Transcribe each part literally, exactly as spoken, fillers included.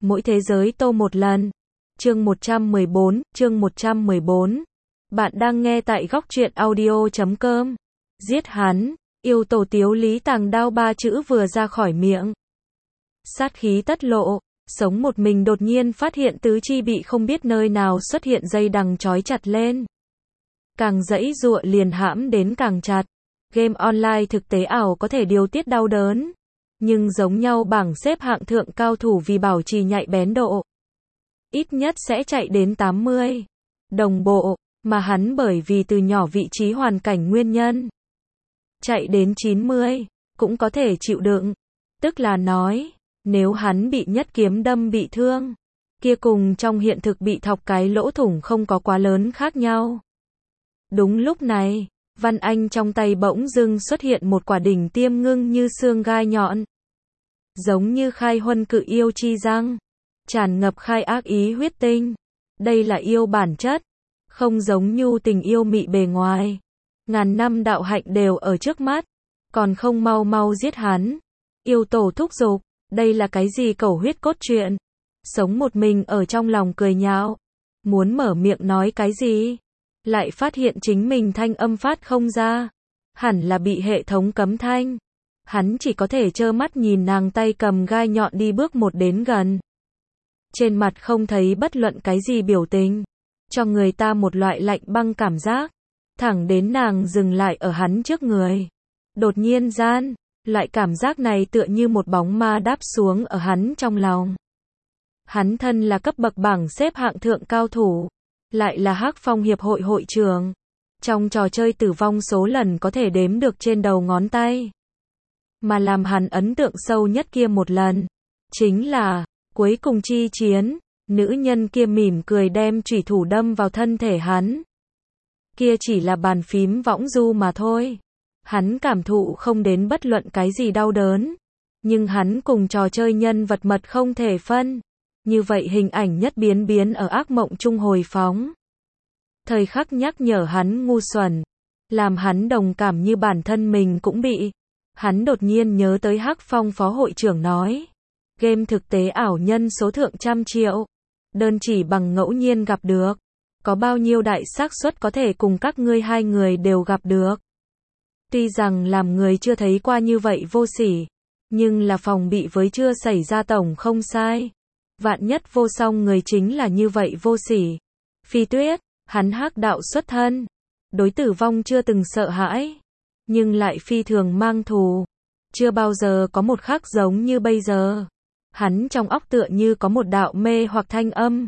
Mỗi thế giới tô một lần. Chương một trăm mười bốn, chương một trăm mười bốn. Bạn đang nghe tại góc truyện audio chấm com. Giết hắn, yêu tổ Tiếu Lý tàng đao ba chữ vừa ra khỏi miệng. Sát khí tất lộ, sống một mình đột nhiên phát hiện tứ chi bị không biết nơi nào xuất hiện dây đằng trói chặt lên. Càng giãy giụa liền hãm đến càng chặt. Game online thực tế ảo có thể điều tiết đau đớn. Nhưng giống nhau bảng xếp hạng thượng cao thủ vì bảo trì nhạy bén độ. Ít nhất sẽ chạy đến tám mươi. Đồng bộ, mà hắn bởi vì từ nhỏ vị trí hoàn cảnh nguyên nhân. Chạy đến chín mươi, cũng có thể chịu đựng. Tức là nói, nếu hắn bị nhất kiếm đâm bị thương, kia cùng trong hiện thực bị thọc cái lỗ thủng không có quá lớn khác nhau. Đúng lúc này, Văn Anh trong tay bỗng dưng xuất hiện một quả đỉnh tiêm ngưng như xương gai nhọn. Giống như khai huân cự yêu chi răng, tràn ngập khai ác ý huyết tinh. Đây là yêu bản chất, không giống nhu tình yêu mị bề ngoài. Ngàn năm đạo hạnh đều ở trước mắt, còn không mau mau giết hắn. Yêu tổ thúc giục, đây là cái gì cẩu huyết cốt truyện. Sống một mình ở trong lòng cười nhạo, muốn mở miệng nói cái gì, lại phát hiện chính mình thanh âm phát không ra. Hẳn là bị hệ thống cấm thanh. Hắn chỉ có thể trơ mắt nhìn nàng tay cầm gai nhọn đi bước một đến gần. Trên mặt không thấy bất luận cái gì biểu tình, cho người ta một loại lạnh băng cảm giác. Thẳng đến nàng dừng lại ở hắn trước người. Đột nhiên gian, loại cảm giác này tựa như một bóng ma đáp xuống ở hắn trong lòng. Hắn thân là cấp bậc bảng xếp hạng thượng cao thủ, lại là Hắc Phong hiệp hội hội trưởng. Trong trò chơi tử vong số lần có thể đếm được trên đầu ngón tay. Mà làm hắn ấn tượng sâu nhất kia một lần, chính là, cuối cùng chi chiến, nữ nhân kia mỉm cười đem chủy thủ đâm vào thân thể hắn. Kia chỉ là bàn phím võng du mà thôi. Hắn cảm thụ không đến bất luận cái gì đau đớn. Nhưng hắn cùng trò chơi nhân vật mật không thể phân. Như vậy hình ảnh nhất biến biến ở ác mộng trung hồi phóng. Thời khắc nhắc nhở hắn ngu xuẩn. Làm hắn đồng cảm như bản thân mình cũng bị. Hắn đột nhiên nhớ tới Hắc Phong phó hội trưởng nói. Game thực tế ảo nhân số thượng trăm triệu. Đơn chỉ bằng ngẫu nhiên gặp được. Có bao nhiêu đại xác suất có thể cùng các ngươi hai người đều gặp được. Tuy rằng làm người chưa thấy qua như vậy vô sỉ. Nhưng là phòng bị với chưa xảy ra tổng không sai. Vạn nhất vô song người chính là như vậy vô sỉ. Phi Tuyết, hắn hắc đạo xuất thân. Đối tử vong chưa từng sợ hãi. Nhưng lại phi thường mang thù. Chưa bao giờ có một khắc giống như bây giờ. Hắn trong óc tựa như có một đạo mê hoặc thanh âm.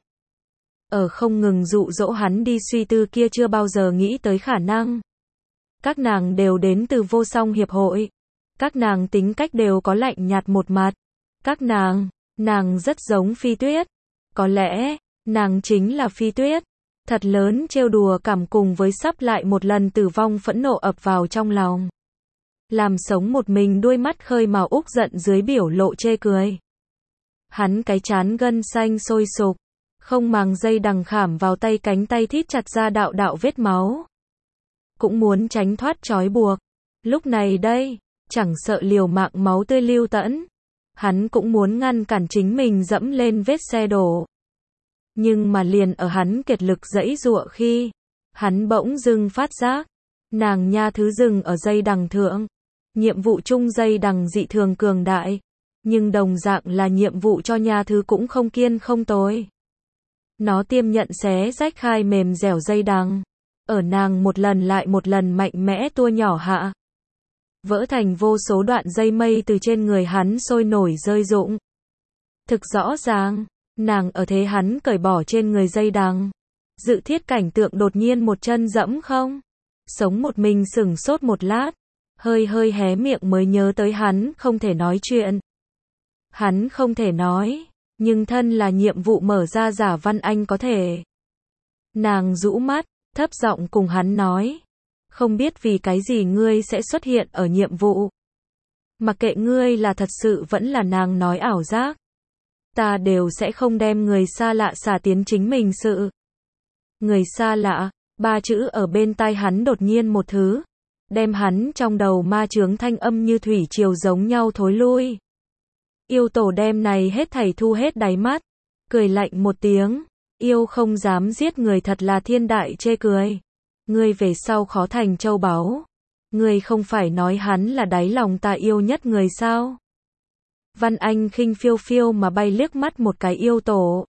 Ở không ngừng dụ dỗ hắn đi suy tư kia chưa bao giờ nghĩ tới khả năng. Các nàng đều đến từ vô song hiệp hội. Các nàng tính cách đều có lạnh nhạt một mặt. Các nàng, nàng rất giống Phi Tuyết. Có lẽ, nàng chính là Phi Tuyết. Thật lớn trêu đùa cảm cùng với sắp lại một lần tử vong phẫn nộ ập vào trong lòng. Làm sống một mình đuôi mắt khơi màu úc giận dưới biểu lộ chê cười. Hắn cái chán gân xanh sôi sục. Không màng dây đằng khảm vào tay cánh tay thít chặt ra đạo đạo vết máu. Cũng muốn tránh thoát trói buộc. Lúc này đây, chẳng sợ liều mạng máu tươi lưu tẫn. Hắn cũng muốn ngăn cản chính mình dẫm lên vết xe đổ. Nhưng mà liền ở hắn kiệt lực giãy giụa khi, hắn bỗng dưng phát giác. Nàng nha thứ dừng ở dây đằng thượng. Nhiệm vụ chung dây đằng dị thường cường đại. Nhưng đồng dạng là nhiệm vụ cho nha thứ cũng không kiên không tồi. Nó tiêm nhận xé rách khai mềm dẻo dây đằng. Ở nàng một lần lại một lần mạnh mẽ tua nhỏ hạ. Vỡ thành vô số đoạn dây mây từ trên người hắn sôi nổi rơi rụng. Thực rõ ràng, nàng ở thế hắn cởi bỏ trên người dây đằng. Dự thiết cảnh tượng đột nhiên một chân dẫm không. Sống một mình sửng sốt một lát. Hơi hơi hé miệng mới nhớ tới hắn không thể nói chuyện. Hắn không thể nói. Nhưng thân là nhiệm vụ mở ra giả Văn Anh có thể. Nàng rũ mắt, thấp giọng cùng hắn nói. Không biết vì cái gì ngươi sẽ xuất hiện ở nhiệm vụ. Mặc kệ ngươi là thật sự vẫn là nàng nói ảo giác. Ta đều sẽ không đem người xa lạ xả tiến chính mình sự. Người xa lạ, ba chữ ở bên tai hắn đột nhiên một thứ. Đem hắn trong đầu ma chướng thanh âm như thủy triều giống nhau thối lui. Yêu tổ đem này hết thảy thu hết đáy mắt, cười lạnh một tiếng, yêu không dám giết người thật là thiên đại chê cười. Ngươi về sau khó thành châu báu. Ngươi không phải nói hắn là đáy lòng ta yêu nhất người sao? Văn Anh khinh phiêu phiêu mà bay liếc mắt một cái yêu tổ.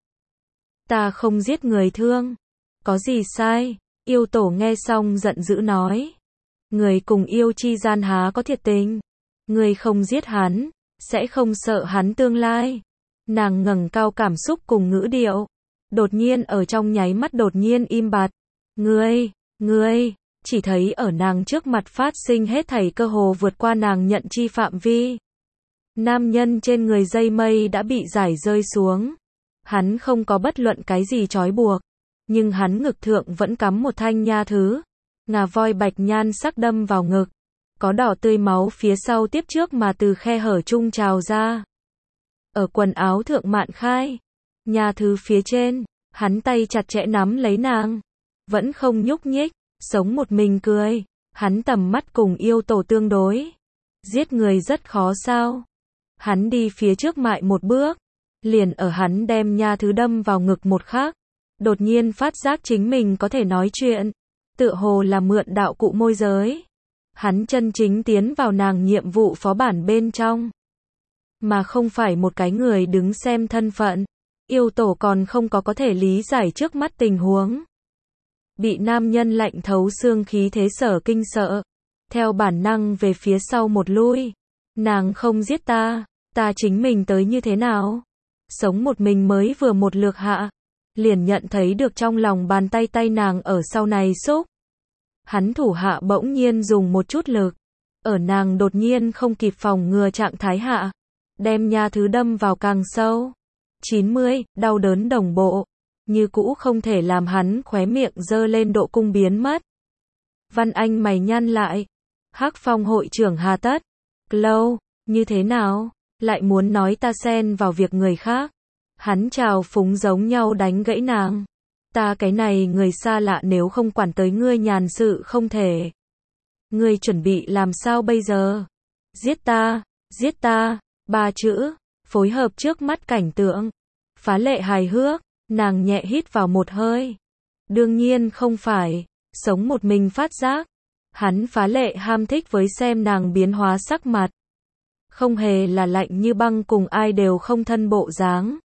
Ta không giết người thương. Có gì sai? Yêu tổ nghe xong giận dữ nói. Người cùng yêu chi gian há có thiệt tình. Người không giết hắn, sẽ không sợ hắn tương lai. Nàng ngẩng cao cảm xúc cùng ngữ điệu. Đột nhiên ở trong nháy mắt đột nhiên im bặt. Ngươi, ngươi, chỉ thấy ở nàng trước mặt phát sinh hết thảy cơ hồ vượt qua nàng nhận chi phạm vi. Nam nhân trên người dây mây đã bị giải rơi xuống. Hắn không có bất luận cái gì trói buộc. Nhưng hắn ngực thượng vẫn cắm một thanh nha thứ. Ngà voi bạch nhan sắc đâm vào ngực. Có đỏ tươi máu phía sau tiếp trước mà từ khe hở chung trào ra. Ở quần áo thượng mạn khai. Nha thứ phía trên. Hắn tay chặt chẽ nắm lấy nàng. Vẫn không nhúc nhích. Sống một mình cười. Hắn tầm mắt cùng yêu tổ tương đối. Giết người rất khó sao? Hắn đi phía trước mại một bước. Liền ở hắn đem nha thứ đâm vào ngực một khắc. Đột nhiên phát giác chính mình có thể nói chuyện. Tựa hồ là mượn đạo cụ môi giới. Hắn chân chính tiến vào nàng nhiệm vụ phó bản bên trong. Mà không phải một cái người đứng xem thân phận. Yêu tổ còn không có có thể lý giải trước mắt tình huống. Bị nam nhân lạnh thấu xương khí thế sở kinh sợ. Theo bản năng về phía sau một lui. Nàng không giết ta, ta chính mình tới như thế nào? Sống một mình mới vừa một lượt hạ. Liền nhận thấy được trong lòng bàn tay tay nàng ở sau này xúc. Hắn thủ hạ bỗng nhiên dùng một chút lực. Ở nàng đột nhiên không kịp phòng ngừa trạng thái hạ. Đem nha thứ đâm vào càng sâu. chín mươi, đau đớn đồng bộ. Như cũ không thể làm hắn khóe miệng dơ lên độ cung biến mất. Văn Anh mày nhăn lại. Hắc Phong hội trưởng hà tất. Lâu, như thế nào? Lại muốn nói ta xen vào việc người khác. Hắn chào phúng giống nhau đánh gãy nàng. Ta cái này người xa lạ nếu không quản tới ngươi nhàn sự không thể. Ngươi chuẩn bị làm sao bây giờ? Giết ta, giết ta, ba chữ, phối hợp trước mắt cảnh tượng. Phá lệ hài hước, nàng nhẹ hít vào một hơi. Đương nhiên không phải, sống một mình phát giác. Hắn phá lệ ham thích với xem nàng biến hóa sắc mặt. Không hề là lạnh như băng cùng ai đều không thân bộ dáng.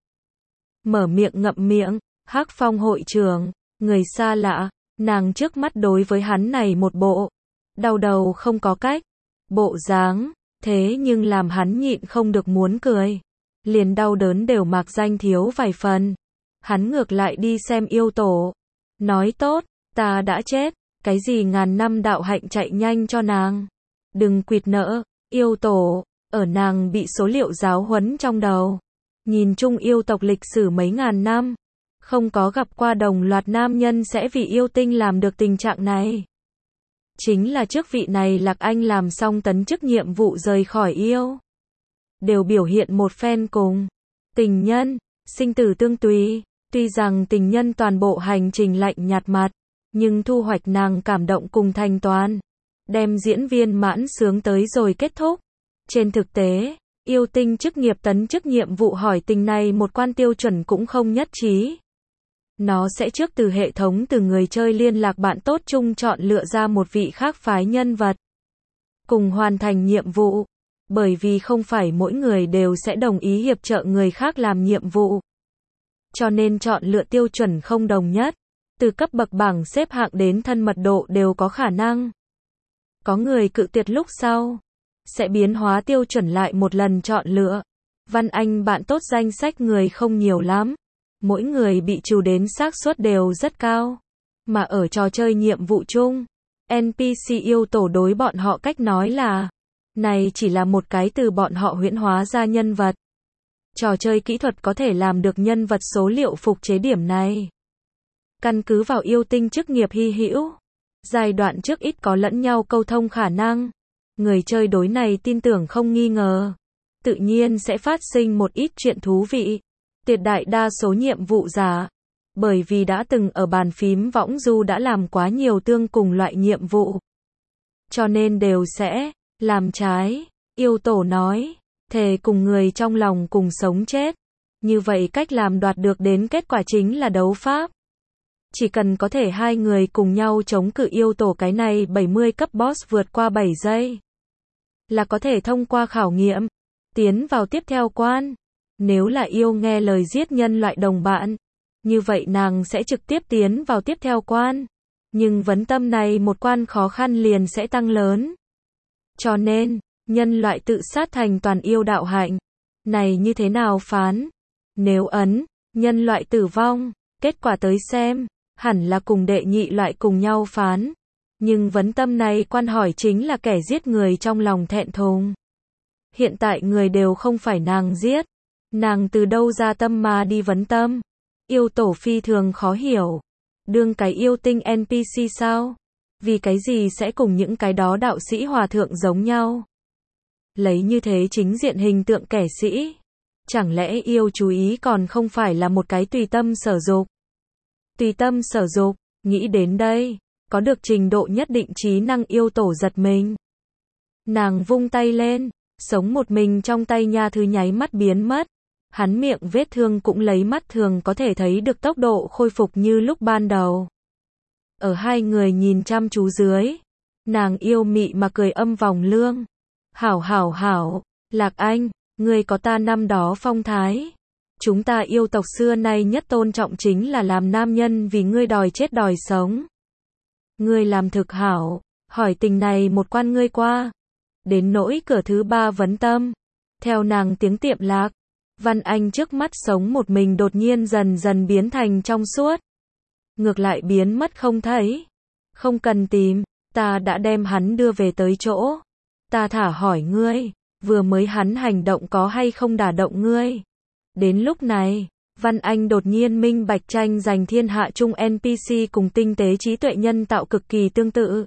Mở miệng ngậm miệng, Hắc Phong hội trưởng, người xa lạ, nàng trước mắt đối với hắn này một bộ. Đau đầu không có cách. Bộ dáng, thế nhưng làm hắn nhịn không được muốn cười. Liền đau đớn đều mạc danh thiếu vài phần. Hắn ngược lại đi xem yêu tổ. Nói tốt, ta đã chết, cái gì ngàn năm đạo hạnh chạy nhanh cho nàng. Đừng quỵt nợ, yêu tổ, ở nàng bị số liệu giáo huấn trong đầu. Nhìn chung yêu tộc lịch sử mấy ngàn năm. Không có gặp qua đồng loạt nam nhân sẽ vì yêu tinh làm được tình trạng này. Chính là trước vị này Lạc Anh làm xong tấn chức nhiệm vụ rời khỏi yêu. Đều biểu hiện một phen cùng. Tình nhân, sinh tử tương tùy. Tuy rằng tình nhân toàn bộ hành trình lạnh nhạt mặt. Nhưng thu hoạch nàng cảm động cùng thành toàn. Đem diễn viên mãn sướng tới rồi kết thúc. Trên thực tế, yêu tinh chức nghiệp tấn chức nhiệm vụ hỏi tình này một quan tiêu chuẩn cũng không nhất trí. Nó sẽ trước từ hệ thống từ người chơi liên lạc bạn tốt chung chọn lựa ra một vị khác phái nhân vật. Cùng hoàn thành nhiệm vụ. Bởi vì không phải mỗi người đều sẽ đồng ý hiệp trợ người khác làm nhiệm vụ. Cho nên chọn lựa tiêu chuẩn không đồng nhất. Từ cấp bậc bảng xếp hạng đến thân mật độ đều có khả năng. Có người cự tuyệt lúc sau. Sẽ biến hóa tiêu chuẩn lại một lần chọn lựa. Văn Anh bạn tốt danh sách người không nhiều lắm. Mỗi người bị trừ đến xác suất đều rất cao. Mà ở trò chơi nhiệm vụ chung, en pê xê yêu tổ đối bọn họ cách nói là, này chỉ là một cái từ bọn họ huyễn hóa ra nhân vật. Trò chơi kỹ thuật có thể làm được nhân vật số liệu phục chế điểm này. Căn cứ vào yêu tinh chức nghiệp hy hữu, giai đoạn trước ít có lẫn nhau câu thông khả năng. Người chơi đối này tin tưởng không nghi ngờ. Tự nhiên sẽ phát sinh một ít chuyện thú vị. Tuyệt đại đa số nhiệm vụ giả. Bởi vì đã từng ở bàn phím võng du đã làm quá nhiều tương cùng loại nhiệm vụ. Cho nên đều sẽ làm trái. Yêu tổ nói. thề cùng người trong lòng cùng sống chết. Như vậy cách làm đoạt được đến kết quả chính là đấu pháp. Chỉ cần có thể hai người cùng nhau chống cự yêu tổ cái này bảy mươi cấp boss vượt qua bảy giây, là có thể thông qua khảo nghiệm, tiến vào tiếp theo quan. Nếu là yêu nghe lời giết nhân loại đồng bạn, như vậy nàng sẽ trực tiếp tiến vào tiếp theo quan. Nhưng vấn tâm này một quan khó khăn liền sẽ tăng lớn. Cho nên, nhân loại tự sát thành toàn yêu đạo hạnh. Này như thế nào phán? Nếu ấn, nhân loại tử vong, kết quả tới xem, hẳn là cùng đệ nhị loại cùng nhau phán. Nhưng vấn tâm này quan hỏi chính là kẻ giết người trong lòng thẹn thùng. Hiện tại người đều không phải nàng giết. Nàng từ đâu ra tâm mà đi vấn tâm? Yêu tổ phi thường khó hiểu. Đương cái yêu tinh en pê xê sao? Vì cái gì sẽ cùng những cái đó đạo sĩ hòa thượng giống nhau? Lấy như thế chính diện hình tượng kẻ sĩ. Chẳng lẽ yêu chú ý còn không phải là một cái tùy tâm sở dục? Tùy tâm sở dục, nghĩ đến đây, có được trình độ nhất định trí năng yêu tổ giật mình. Nàng vung tay lên, sống một mình trong tay nha thứ nháy mắt biến mất. Hắn miệng vết thương cũng lấy mắt thường có thể thấy được tốc độ khôi phục như lúc ban đầu. Ở hai người nhìn chăm chú dưới, nàng yêu mị mà cười âm vòng lương. Hảo hảo hảo, Lạc Anh, ngươi có ta năm đó phong thái. Chúng ta yêu tộc xưa nay nhất tôn trọng chính là làm nam nhân vì ngươi đòi chết đòi sống. Ngươi làm thực hảo, hỏi tình này một quan ngươi qua. Đến nỗi cửa thứ ba vấn tâm. Theo nàng tiếng tiệm lạc, Văn Anh trước mắt sống một mình đột nhiên dần dần biến thành trong suốt. Ngược lại biến mất không thấy. Không cần tìm, ta đã đem hắn đưa về tới chỗ. Ta thả hỏi ngươi, vừa mới hắn hành động có hay không đả động ngươi? Đến lúc này, Văn Anh đột nhiên minh bạch tranh giành thiên hạ chung en pê xê cùng tinh tế trí tuệ nhân tạo cực kỳ tương tự.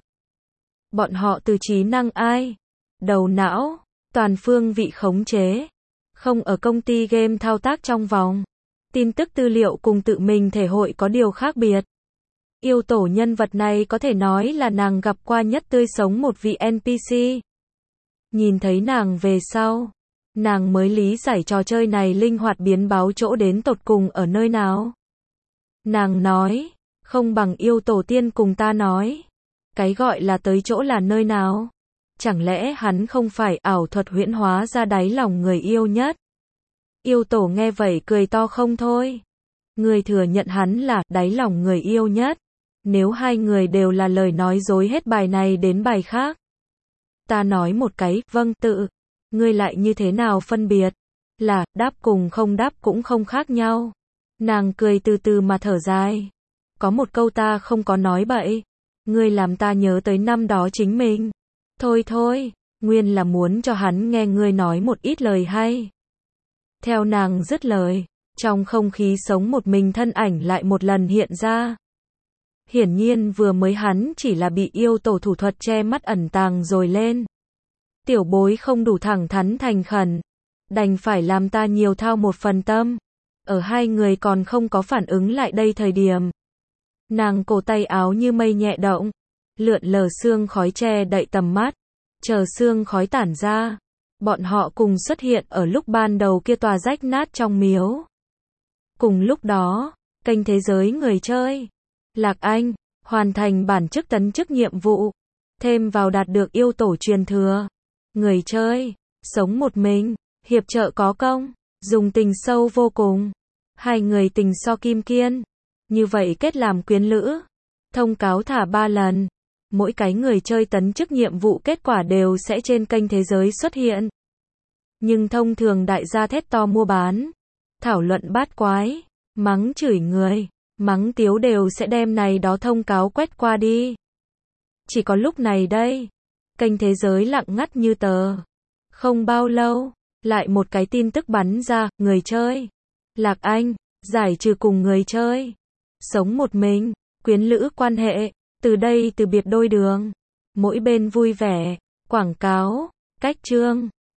Bọn họ từ trí năng ai? Đầu não, toàn phương vị khống chế. Không ở công ty game thao tác trong vòng. Tin tức tư liệu cùng tự mình thể hội có điều khác biệt. Yêu tổ nhân vật này có thể nói là nàng gặp qua nhất tươi sống một vị en pê xê. Nhìn thấy nàng về sau, nàng mới lý giải trò chơi này linh hoạt biến báo chỗ đến tột cùng ở nơi nào. Nàng nói, không bằng yêu tổ tiên cùng ta nói. Cái gọi là tới chỗ là nơi nào? Chẳng lẽ hắn không phải ảo thuật huyễn hóa ra đáy lòng người yêu nhất? Yêu tổ nghe vậy cười to không thôi. Người thừa nhận hắn là đáy lòng người yêu nhất. Nếu hai người đều là lời nói dối hết bài này đến bài khác. Ta nói một cái, vâng tự. Ngươi lại như thế nào phân biệt? Là, đáp cùng không đáp cũng không khác nhau. Nàng cười từ từ mà thở dài. Có một câu ta không có nói bậy. Ngươi làm ta nhớ tới năm đó chính mình. Thôi thôi, nguyên là muốn cho hắn nghe ngươi nói một ít lời hay. Theo nàng dứt lời, trong không khí sống một mình thân ảnh lại một lần hiện ra. Hiển nhiên vừa mới hắn chỉ là bị yêu tổ thủ thuật che mắt ẩn tàng rồi lên. Tiểu bối không đủ thẳng thắn thành khẩn, đành phải làm ta nhiều thao một phần tâm. Ở hai người còn không có phản ứng lại đây thời điểm. Nàng cổ tay áo như mây nhẹ động, lượn lờ sương khói che đậy tầm mắt, chờ sương khói tản ra. Bọn họ cùng xuất hiện ở lúc ban đầu kia tòa rách nát trong miếu. Cùng lúc đó, kênh thế giới người chơi. Lạc Anh, hoàn thành bản chức tấn chức nhiệm vụ. Thêm vào đạt được yêu tổ truyền thừa. Người chơi, sống một mình, hiệp trợ có công, dùng tình sâu vô cùng. Hai người tình so kim kiên. Như vậy kết làm quyến lữ. Thông cáo thả ba lần. Mỗi cái người chơi tấn chức nhiệm vụ kết quả đều sẽ trên kênh thế giới xuất hiện. Nhưng thông thường đại gia thét to mua bán, thảo luận bát quái, mắng chửi người, mắng tiếu đều sẽ đem này đó thông cáo quét qua đi. Chỉ có lúc này đây, kênh thế giới lặng ngắt như tờ. Không bao lâu, lại một cái tin tức bắn ra, người chơi. Lạc Anh, giải trừ cùng người chơi. Sống một mình, quyến lữ quan hệ, từ đây từ biệt đôi đường. Mỗi bên vui vẻ, quảng cáo, cách chương.